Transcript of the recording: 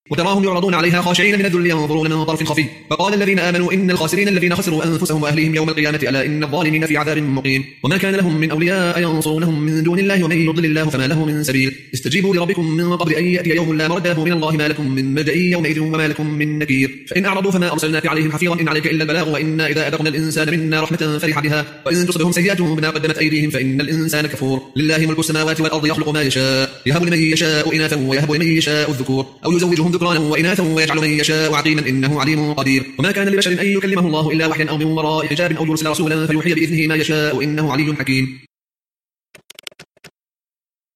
وتراهم يعرضون عليها خاشعين من الذل ينظرون من طرف خفي. فقال الذين آمنوا إن الخاسرين الذين خسروا أنفسهم وأهليهم يوم القيامة ألا إن الظالمين في عذاب مقيم. وما كان لهم من أولياء ينصرونهم من دون الله ومن يضلل الله فما له من سبيل. استجيبوا لربكم من قبل أن يأتي يوم لا مرد له من الله ما لكم من ملجأ يومئذ وما لكم من نكير. فإن أعرضوا فما أرسلناك عليهم حفيظا إن عليك إلا البلاغ وإنا إذا أذقنا الإنسان منا رحمة فرح بها وإن تصبهم سيئات بما قدمت أيديهم فإن الإنسان كفور. لله ملك السماوات والأرض يخلق ما يشاء يهب لمن يشاء إناثا ويهب لمن يشاء الذكور أو يزوجهم ذكرانا وإناثا ويجعل من يشاء عقيما إنه عليم قدير. وما كان لبشر أن يكلمه الله إلا وحيا أو من وراء حجاب أو يرسل رسولا فيوحي بإذنه ما يشاء إنه علي حكيم.